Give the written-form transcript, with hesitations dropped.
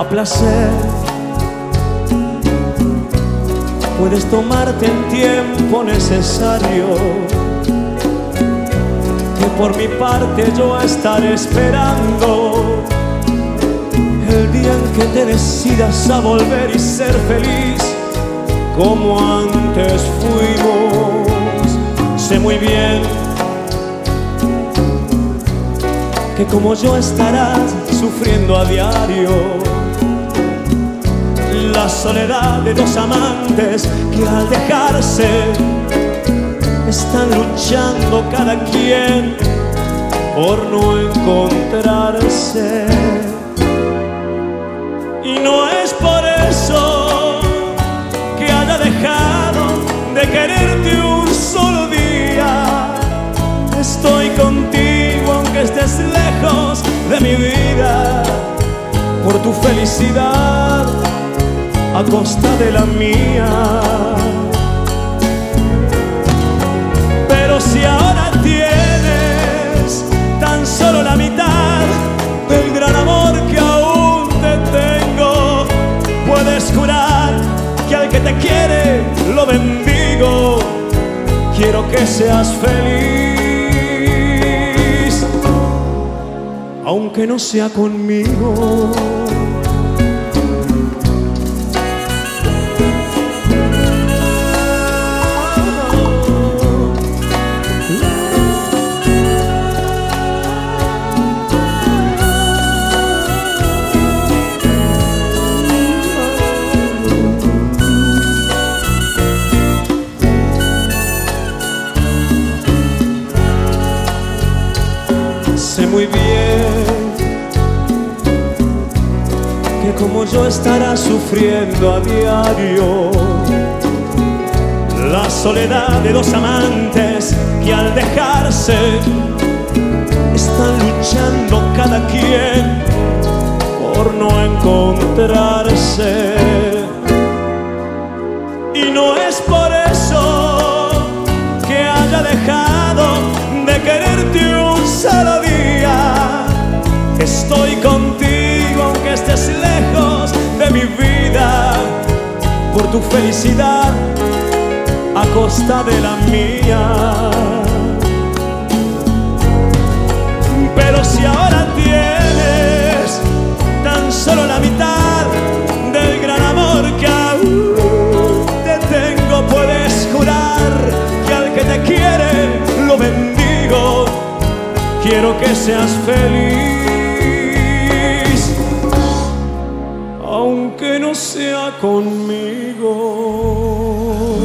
placer. Puedes tomarte el tiempo necesario, que por mi parte yo estaré esperando el día en que te decidas a volver y ser feliz como antes fuimos. Sé muy bien que como yo estarás sufriendo a diario la soledad de dos amantes que al dejarse están luchando cada quien por no encontrarse. Y no es por eso que haya dejado de quererte un solo día. Estoy contigo aunque estés lejos de mi vida, por tu felicidad a costa de la mía. Pero si ahora tienes tan solo la mitad del gran amor que aún te tengo, puedes jurar que al que te quiere lo bendigo. Quiero que seas feliz, aunque no sea conmigo. Sé muy bien que como yo estarás sufriendo a diario la soledad de dos amantes que al dejarse están luchando cada quien por no encontrarse. Y no es por eso que haya dejado de quererte un solo día. Estoy contigo aunque estés lejos de mi vida, por tu felicidad a costa de la mía. Pero si ahora tienes tan solo la mitad del gran amor que aún te tengo, puedes jurar que al que te quiere lo bendigo. Quiero que seas feliz, aunque no sea conmigo.